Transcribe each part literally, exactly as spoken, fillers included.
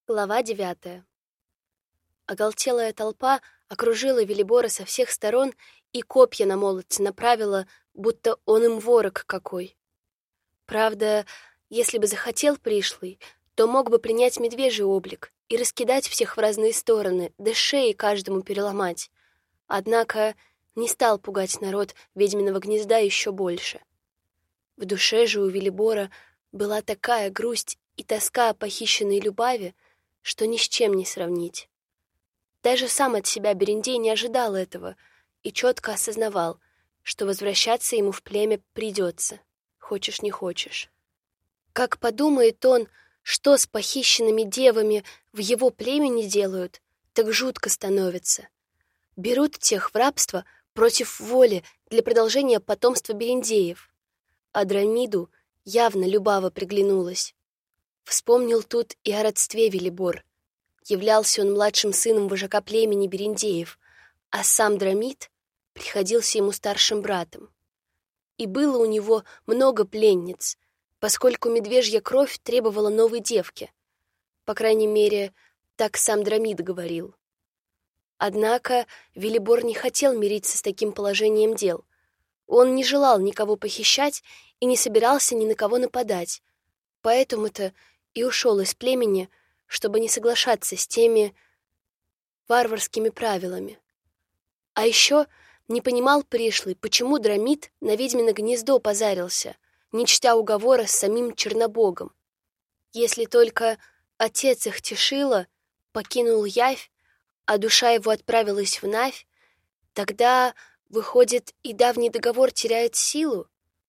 Глава девятая. Оголтелая толпа окружила Велибора со всех сторон и копья на молодца направила, будто он им ворог какой. Правда, если бы захотел пришлый, то мог бы принять медвежий облик и раскидать всех в разные стороны, да шеи каждому переломать. Однако не стал пугать народ ведьминого гнезда еще больше. В душе же у Велибора была такая грусть и тоска о похищенной Любави, что ни с чем не сравнить. Даже сам от себя Берендей не ожидал этого и четко осознавал, что возвращаться ему в племя придется, хочешь не хочешь. Как подумает он, что с похищенными девами в его племени делают, так жутко становится. Берут тех в рабство против воли для продолжения потомства Берендеев. А Драмиду явно Любава приглянулась. Вспомнил тут и о родстве Велибор. Являлся он младшим сыном вожака племени Берендеев, а сам Драмид приходился ему старшим братом. И было у него много пленниц, поскольку медвежья кровь требовала новой девки. По крайней мере, так сам Драмид говорил. Однако Велибор не хотел мириться с таким положением дел. Он не желал никого похищать и не собирался ни на кого нападать, поэтому-то и ушел из племени, чтобы не соглашаться с теми варварскими правилами. А еще не понимал пришлый, почему Драмид на ведьмино гнездо позарился, не чтя уговора с самим Чернобогом. Если только отец их Тишила покинул явь, а душа его отправилась в Навь, тогда, выходит, и давний договор теряет силу?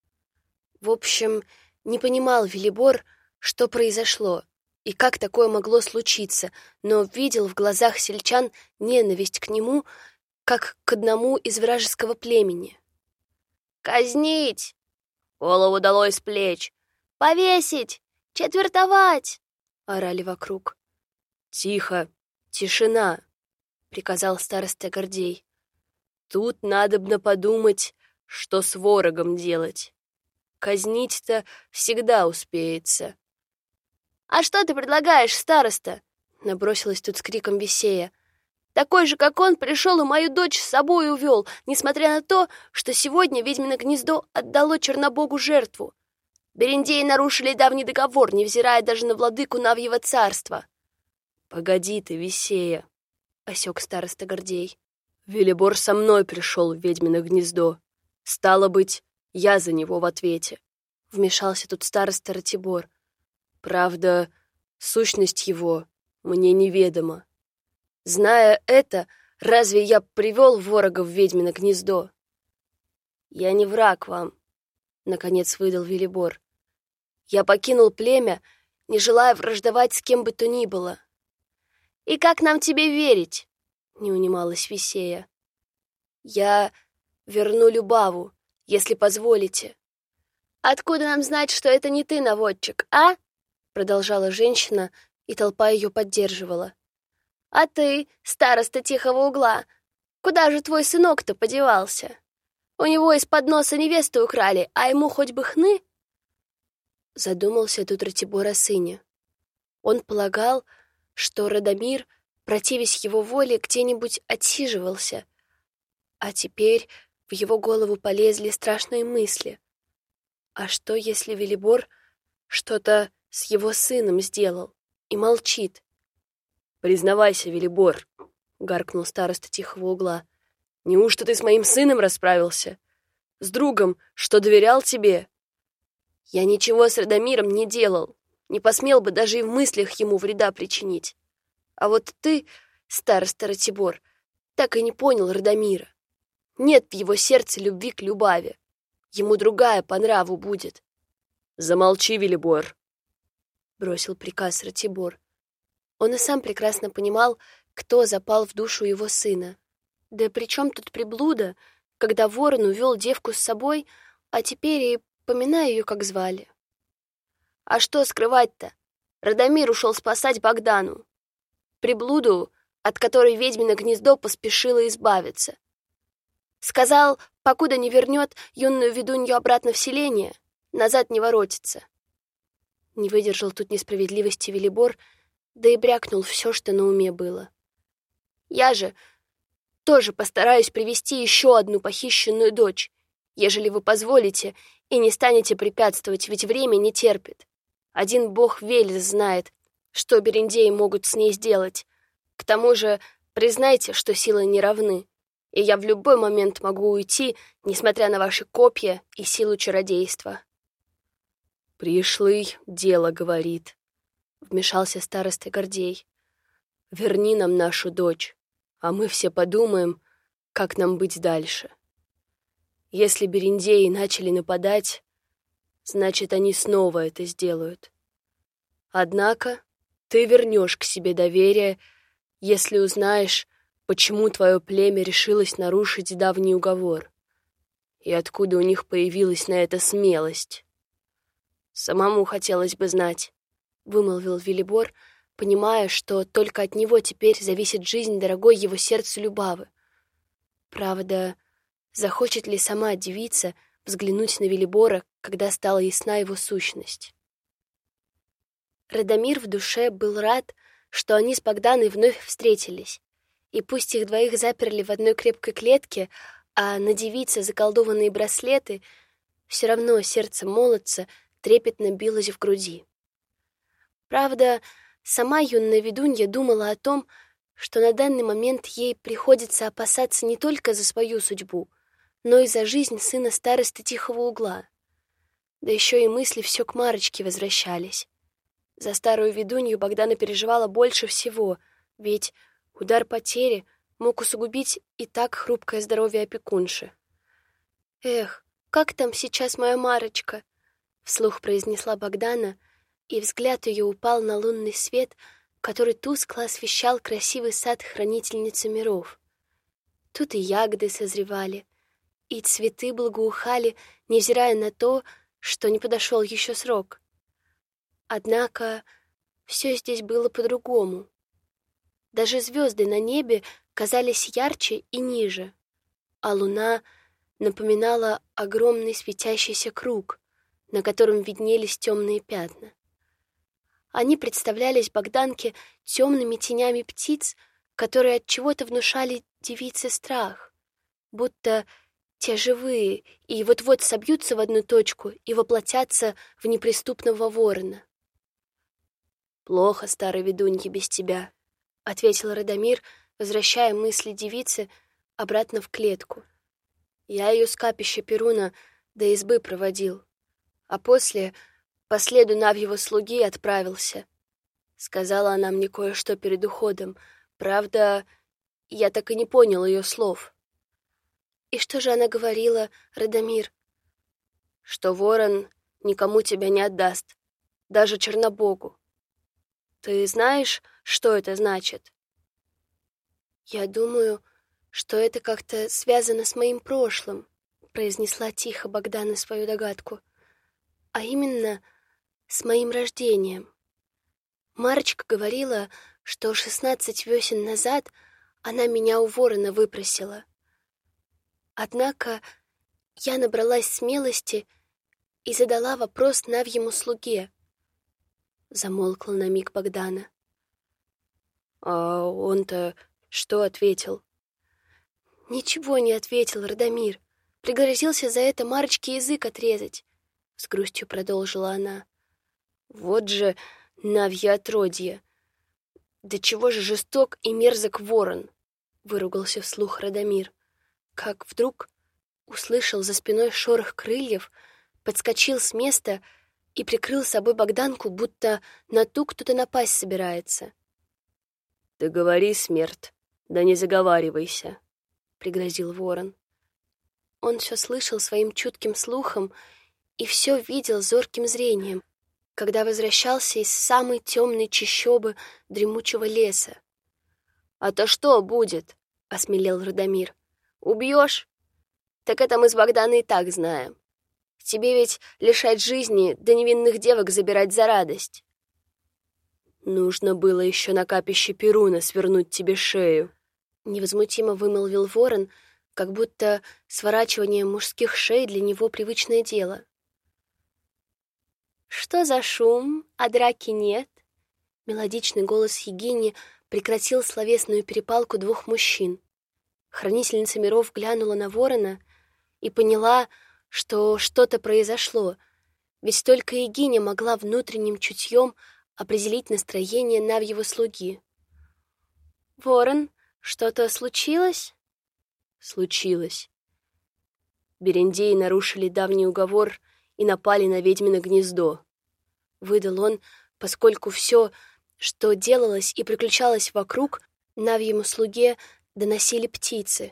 В общем, не понимал Велибор, что произошло и как такое могло случиться, но видел в глазах сельчан ненависть к нему, как к одному из вражеского племени. «Казнить! Голову долой с плеч! Повесить! Четвертовать!» — орали вокруг. «Тихо! Тишина!» — приказал староста Гордей. «Тут надобно подумать, что с ворогом делать. Казнить-то всегда успеется». «А что ты предлагаешь, староста?» — набросилась тут с криком Весея. «Такой же, как он, пришел и мою дочь с собой увел, несмотря на то, что сегодня ведьмино гнездо отдало Чернобогу жертву. Берендеи нарушили давний договор, невзирая даже на владыку Навьего царства». «Погоди ты, Весея!» — осек староста Гордей. «Велибор со мной пришел в ведьмино гнездо. Стало быть, я за него в ответе», — вмешался тут староста Ратибор. «Правда, сущность его мне неведома. Зная это, разве я привел ворога в ведьмино гнездо?» «Я не враг вам», — наконец выдал Велибор. «Я покинул племя, не желая враждовать с кем бы то ни было». «И как нам тебе верить?» — не унималась Весея. «Я верну Любаву, если позволите». «Откуда нам знать, что это не ты, наводчик, а?» — продолжала женщина, и толпа ее поддерживала. «А ты, староста тихого угла, куда же твой сынок-то подевался? У него из-под носа невесту украли, а ему хоть бы хны?» Задумался тут Ратибор о сыне. Он полагал, что Радомир, противясь его воле, где-нибудь отсиживался, а теперь в его голову полезли страшные мысли. А что, если Велибор что-то с его сыном сделал и молчит? «Признавайся, Велибор», — гаркнул староста тихого угла, — «неужто ты с моим сыном расправился? С другом, что доверял тебе?» «Я ничего с Радомиром не делал, не посмел бы даже и в мыслях ему вреда причинить. А вот ты, староста Ратибор, так и не понял Радомира. Нет в его сердце любви к Любаве. Ему другая по нраву будет». «Замолчи, Велибор», — бросил приказ Ратибор. Он и сам прекрасно понимал, кто запал в душу его сына. Да при чем тут приблуда, когда ворон увел девку с собой, а теперь и поминай ее, как звали. «А что скрывать-то? Радомир ушел спасать Богдану. Приблуду, от которой ведьмино гнездо поспешило избавиться. Сказал, покуда не вернет юную ведунью обратно в селение, назад не воротится». Не выдержал тут несправедливости Велибор, да и брякнул все, что на уме было. «Я же тоже постараюсь привести еще одну похищенную дочь, ежели вы позволите и не станете препятствовать, ведь время не терпит. Один бог Велес знает, что берендеи могут с ней сделать. К тому же признайте, что силы не равны, и я в любой момент могу уйти, несмотря на ваши копья и силу чародейства». «Пришлый дело говорит», — вмешался староста Гордей. «Верни нам нашу дочь, а мы все подумаем, как нам быть дальше. Если берендеи начали нападать, значит, они снова это сделают. Однако ты вернешь к себе доверие, если узнаешь, почему твое племя решилось нарушить давний уговор, и откуда у них появилась на это смелость». «Самому хотелось бы знать», — вымолвил Велибор, понимая, что только от него теперь зависит жизнь дорогой его сердцу Любавы. Правда, захочет ли сама девица взглянуть на Велибора, когда стала ясна его сущность? Радомир в душе был рад, что они с Богданой вновь встретились, и пусть их двоих заперли в одной крепкой клетке, а на девице заколдованные браслеты, все равно сердце молодца трепетно билось в груди. Правда, сама юная ведунья думала о том, что на данный момент ей приходится опасаться не только за свою судьбу, но и за жизнь сына старосты Тихого Угла. Да еще и мысли все к Марочке возвращались. За старую ведунью Богдана переживала больше всего, ведь удар потери мог усугубить и так хрупкое здоровье опекунши. «Эх, как там сейчас моя Марочка?» — вслух произнесла Богдана, и взгляд ее упал на лунный свет, который тускло освещал красивый сад хранительницы миров. Тут и ягоды созревали, и цветы благоухали, невзирая на то, что не подошел еще срок. Однако все здесь было по-другому. Даже звезды на небе казались ярче и ниже, а луна напоминала огромный светящийся круг, на котором виднелись темные пятна. Они представлялись Богданке темными тенями птиц, которые от чего-то внушали девице страх, будто те живые и вот-вот собьются в одну точку и воплотятся в неприступного ворона. «Плохо, старой ведунье, без тебя», — ответил Радомир, возвращая мысли девицы обратно в клетку. «Я ее с капища Перуна до избы проводил, а после по следу Навьего слуги отправился. Сказала она мне кое-что перед уходом. Правда, я так и не понял ее слов». «И что же она говорила, Радомир?» «Что ворон никому тебя не отдаст, даже Чернобогу. Ты знаешь, что это значит?» «Я думаю, что это как-то связано с моим прошлым», — произнесла тихо Богдана свою догадку. «А именно, с моим рождением. Марочка говорила, что шестнадцать весен назад она меня у ворона выпросила. Однако я набралась смелости и задала вопрос Навьему слуге». Замолкла на миг Богдана. «А он-то что ответил?» «Ничего не ответил Радомир. Пригрозился за это Марочке язык отрезать», — с грустью продолжила она. «Вот же Навье отродье! Да чего же жесток и мерзок ворон!» — выругался вслух Радомир, как вдруг услышал за спиной шорох крыльев, подскочил с места и прикрыл собой Богданку, будто на ту кто-то напасть собирается. «Ты говори, смерть, да не заговаривайся», — пригрозил ворон. Он все слышал своим чутким слухом и все видел зорким зрением, когда возвращался из самой темной чащобы дремучего леса. «А то что будет?» — осмелел Радомир. «Убьешь? Так это мы с Богданой и так знаем. Тебе ведь лишать жизни, да невинных девок забирать за радость». «Нужно было еще на капище Перуна свернуть тебе шею», — невозмутимо вымолвил ворон, как будто сворачивание мужских шей для него привычное дело. «Что за шум, а драки нет?» — Мелодичный голос Егини прекратил словесную перепалку двух мужчин. Хранительница миров глянула на ворона и поняла, что что-то произошло, ведь только Егиня могла внутренним чутьем определить настроение Навьего слуги. «Ворон, что-то случилось?» «Случилось. Берендеи нарушили давний уговор и напали на ведьмино гнездо», — выдал он, поскольку все, что делалось и приключалось вокруг, Навьему слуге доносили птицы.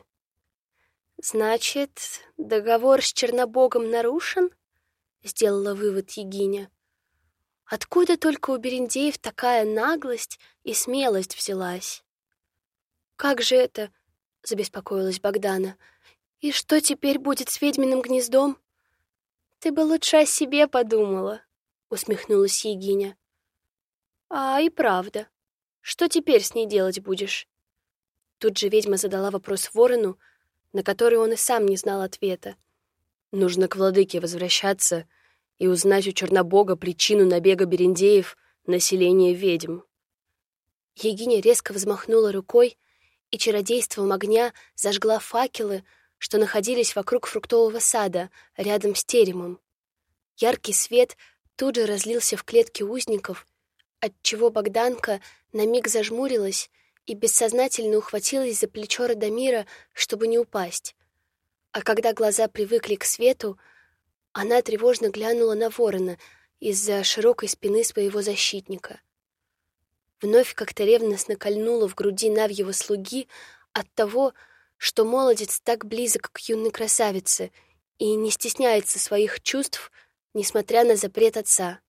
«Значит, договор с Чернобогом нарушен?» — сделала вывод Егиня. «Откуда только у берендеев такая наглость и смелость взялась?» «Как же это?» — забеспокоилась Богдана. «И что теперь будет с ведьминым гнездом?» «Ты бы лучше о себе подумала», — усмехнулась Егиня. «А и правда. Что теперь с ней делать будешь?» Тут же ведьма задала вопрос ворону, на который он и сам не знал ответа. «Нужно к владыке возвращаться и узнать у Чернобога причину набега берендеев на селение ведьм». Егиня резко взмахнула рукой, и чародейством огня зажгла факелы, что находились вокруг фруктового сада, рядом с теремом. Яркий свет тут же разлился в клетке узников, отчего Богданка на миг зажмурилась и бессознательно ухватилась за плечо Радомира, чтобы не упасть. А когда глаза привыкли к свету, она тревожно глянула на ворона из-за широкой спины своего защитника. Вновь как-то ревностно кольнула в груди Навьего слуги от того, что молодец так близок к юной красавице и не стесняется своих чувств, несмотря на запрет отца.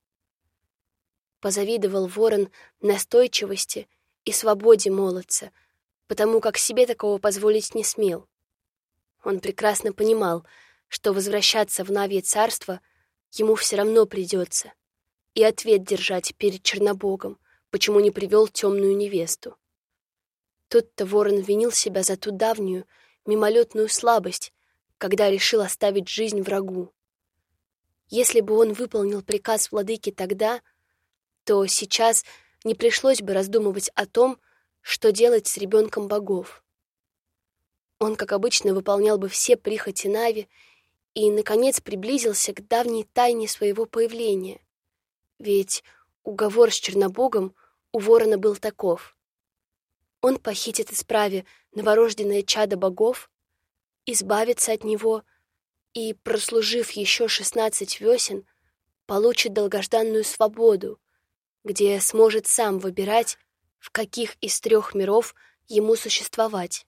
Позавидовал ворон настойчивости и свободе молодца, потому как себе такого позволить не смел. Он прекрасно понимал, что возвращаться в Навье царство ему все равно придется, и ответ держать перед Чернобогом, почему не привел темную невесту. Тут-то ворон винил себя за ту давнюю, мимолетную слабость, когда решил оставить жизнь врагу. Если бы он выполнил приказ владыки тогда, то сейчас не пришлось бы раздумывать о том, что делать с ребенком богов. Он, как обычно, выполнял бы все прихоти Нави и, наконец, приблизился к давней тайне своего появления. Ведь уговор с Чернобогом у ворона был таков. Он похитит из прави новорожденное чадо богов, избавится от него и, прослужив еще шестнадцать весен, получит долгожданную свободу, где сможет сам выбирать, в каких из трех миров ему существовать.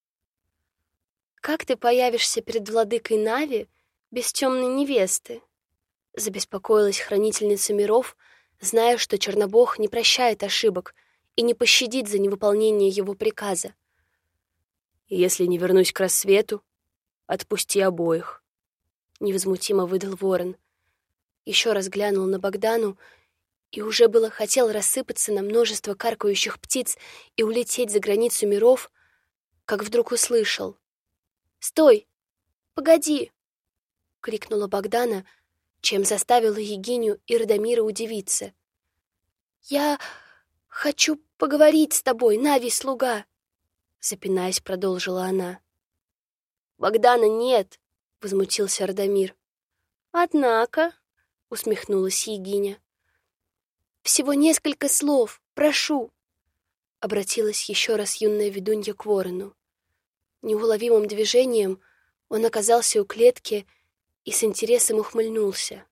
«Как ты появишься перед владыкой Нави без темной невесты?» — забеспокоилась хранительница миров, зная, что Чернобог не прощает ошибок и не пощадит за невыполнение его приказа. «Если не вернусь к рассвету, отпусти обоих», — невозмутимо выдал ворон. Еще раз глянул на Богдану и уже было хотел рассыпаться на множество каркающих птиц и улететь за границу миров, как вдруг услышал. «Стой! Погоди!» — крикнула Богдана, чем заставила Егиню и Радомира удивиться. «Я хочу поговорить с тобой, Нави-слуга!» Запинаясь, продолжила она. «Богдана, нет!» — возмутился Радомир. «Однако...» — усмехнулась Егиня. «Всего несколько слов, прошу!» — обратилась еще раз юная ведунья к ворону. Неуловимым движением он оказался у клетки и с интересом ухмыльнулся.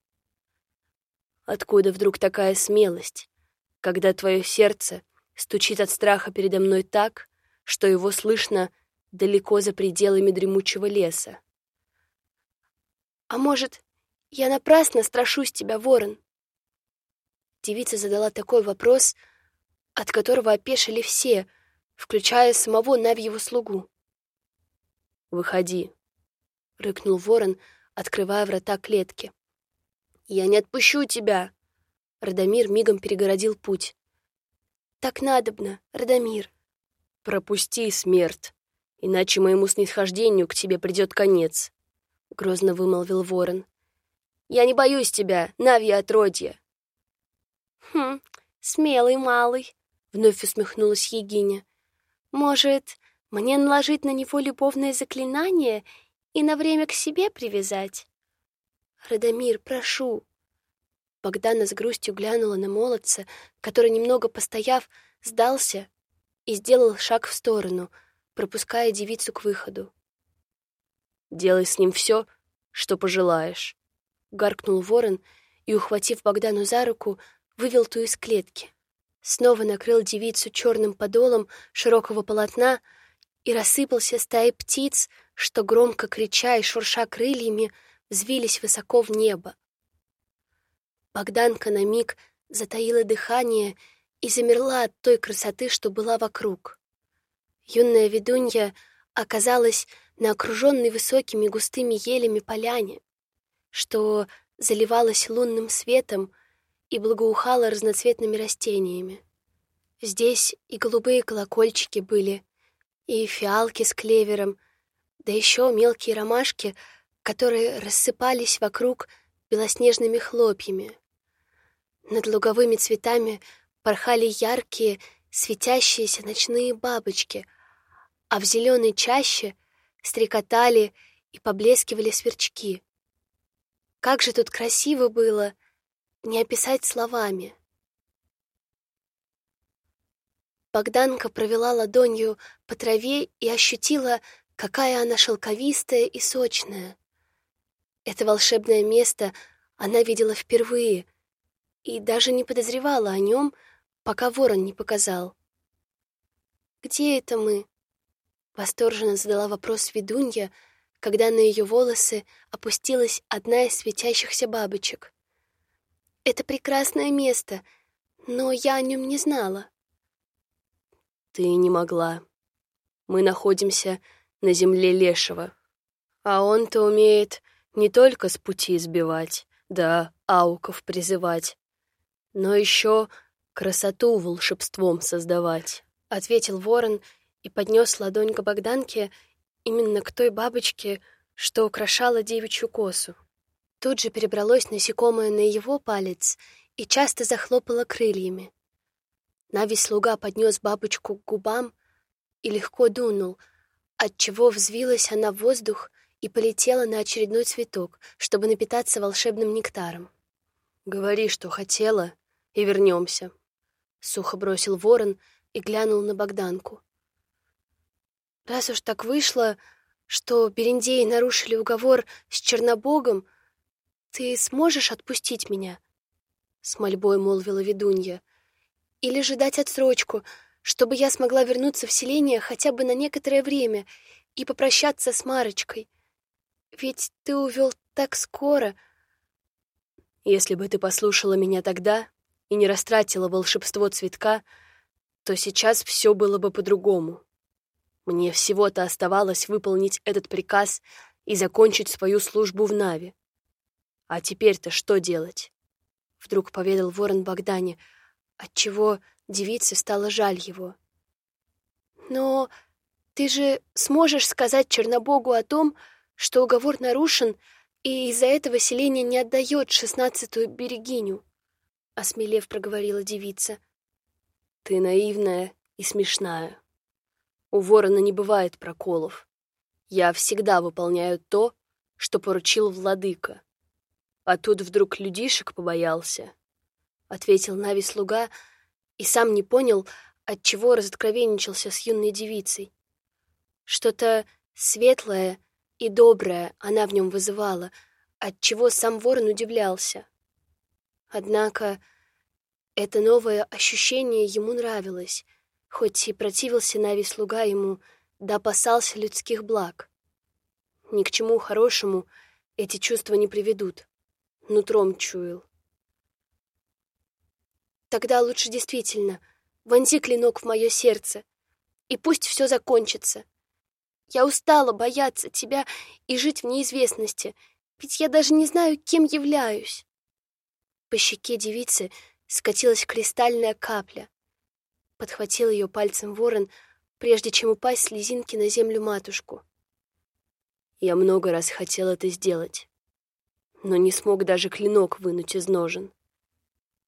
«Откуда вдруг такая смелость, когда твое сердце стучит от страха передо мной так, что его слышно далеко за пределами дремучего леса?» «А может, я напрасно страшусь тебя, ворон?» Девица задала такой вопрос, от которого опешили все, включая самого Навьего слугу. «Выходи», — рыкнул ворон, открывая врата клетки. «Я не отпущу тебя!» Радомир мигом перегородил путь. «Так надобно, Радомир!» «Пропусти, смерть, иначе моему снисхождению к тебе придет конец», — грозно вымолвил ворон. «Я не боюсь тебя, Навье отродье!» «Хм, Смелый малый, вновь усмехнулась Егиня. Может, мне наложить на него любовное заклинание и на время к себе привязать? Радомир, прошу. Богдана с грустью глянула на молодца, который, немного постояв, сдался и сделал шаг в сторону, пропуская девицу к выходу. «Делай с ним все, что пожелаешь», — гаркнул ворон и, ухватив Богдану за руку, вывел ту из клетки. Снова накрыл девицу черным подолом широкого полотна и рассыпался стаей птиц, что, громко крича и шурша крыльями, взвились высоко в небо. Богданка на миг затаила дыхание и замерла от той красоты, что была вокруг. Юная ведунья оказалась на окруженной высокими густыми елями поляне, что заливалась лунным светом и благоухала разноцветными растениями. Здесь и голубые колокольчики были, и фиалки с клевером, да еще мелкие ромашки, которые рассыпались вокруг белоснежными хлопьями. Над луговыми цветами порхали яркие, светящиеся ночные бабочки, а в зеленой чаще стрекотали и поблескивали сверчки. Как же тут красиво было, не описать словами. Богданка провела ладонью по траве и ощутила, какая она шелковистая и сочная. Это волшебное место она видела впервые и даже не подозревала о нем, пока ворон не показал. «Где это мы?» — восторженно задала вопрос ведунья, когда на ее волосы опустилась одна из светящихся бабочек. «Это прекрасное место, но я о нем не знала». «Ты не могла. Мы находимся на земле Лешего, а он-то умеет не только с пути сбивать, да ауков призывать, но еще красоту волшебством создавать», — ответил ворон и поднес ладонь к Богданке именно к той бабочке, что украшала девичью косу. Тут же перебралось насекомое на его палец и часто захлопало крыльями. Нави-слуга поднес бабочку к губам и легко дунул, отчего взвилась она в воздух и полетела на очередной цветок, чтобы напитаться волшебным нектаром. «Говори, что хотела, и вернемся», — сухо бросил ворон и глянул на Богданку. «Раз уж так вышло, что берендеи нарушили уговор с Чернобогом, ты сможешь отпустить меня?» — с мольбой молвила ведунья. «Или же дать отсрочку, чтобы я смогла вернуться в селение хотя бы на некоторое время и попрощаться с Марочкой? Ведь ты увел так скоро». «Если бы ты послушала меня тогда и не растратила волшебство цветка, то сейчас все было бы по-другому. Мне всего-то оставалось выполнить этот приказ и закончить свою службу в Наве. А теперь-то что делать?» Вдруг поведал ворон Богдане, отчего девице стало жаль его. «Но ты же сможешь сказать Чернобогу о том, что уговор нарушен, и из-за этого селение не отдает шестнадцатую берегиню?» — осмелев проговорила девица. «Ты наивная и смешная. У ворона не бывает проколов. Я всегда выполняю то, что поручил владыка. А тут вдруг людишек побоялся», — ответил Нави-слуга и сам не понял, отчего разоткровенничался с юной девицей. Что-то светлое и доброе она в нем вызывала, отчего сам ворон удивлялся. Однако это новое ощущение ему нравилось, хоть и противился Нави-слуга ему, да опасался людских благ. Ни к чему хорошему эти чувства не приведут, нутром чуял. «Тогда лучше действительно вонзи клинок в мое сердце, и пусть все закончится. Я устала бояться тебя и жить в неизвестности, ведь я даже не знаю, кем являюсь». По щеке девицы скатилась кристальная капля. Подхватил ее пальцем ворон, прежде чем упасть слезинки на землю матушку. «Я много раз хотел это сделать, но не смог даже клинок вынуть из ножен.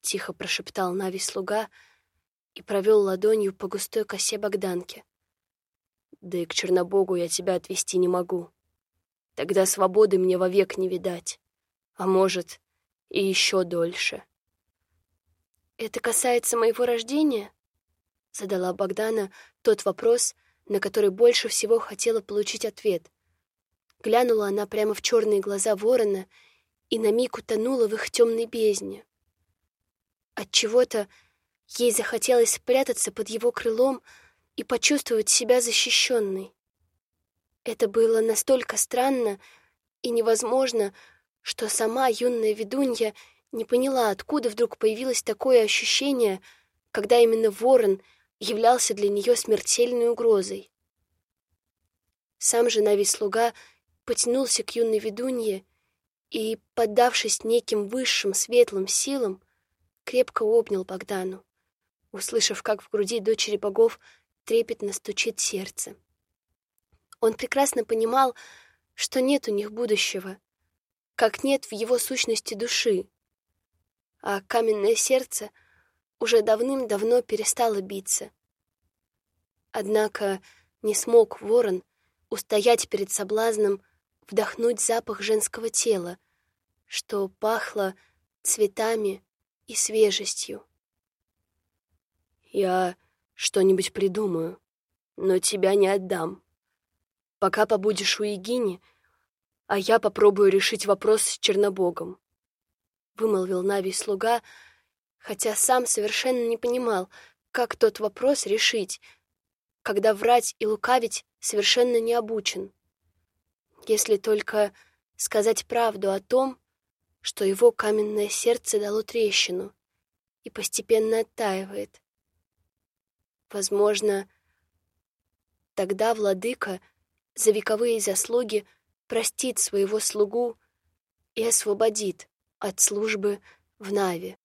тихо прошептал Нави-слуга и провел ладонью по густой косе Богданки. «Да и к Чернобогу я тебя отвести не могу. Тогда свободы мне вовек не видать, а может, и еще дольше». «Это касается моего рождения?» — задала Богдана тот вопрос, на который больше всего хотела получить ответ. Глянула она прямо в черные глаза ворона и на миг утонула в их темной бездне. Отчего-то ей захотелось спрятаться под его крылом и почувствовать себя защищенной. Это было настолько странно и невозможно, что сама юная ведунья не поняла, откуда вдруг появилось такое ощущение, когда именно ворон являлся для нее смертельной угрозой. Сам же Нави-слуга потянулся к юной ведунье и, поддавшись неким высшим светлым силам, крепко обнял Богдану, услышав, как в груди дочери богов трепетно стучит сердце. Он прекрасно понимал, что нет у них будущего, как нет в его сущности души, а каменное сердце уже давным-давно перестало биться. Однако не смог ворон устоять перед соблазном вдохнуть запах женского тела, что пахло цветами и свежестью. «Я что-нибудь придумаю, но тебя не отдам. Пока побудешь у Егини, а я попробую решить вопрос с Чернобогом», — вымолвил Нави-слуга, хотя сам совершенно не понимал, как тот вопрос решить, когда врать и лукавить совершенно не обучен. Если только сказать правду о том, что его каменное сердце дало трещину и постепенно оттаивает. Возможно, тогда владыка за вековые заслуги простит своего слугу и освободит от службы в Нави.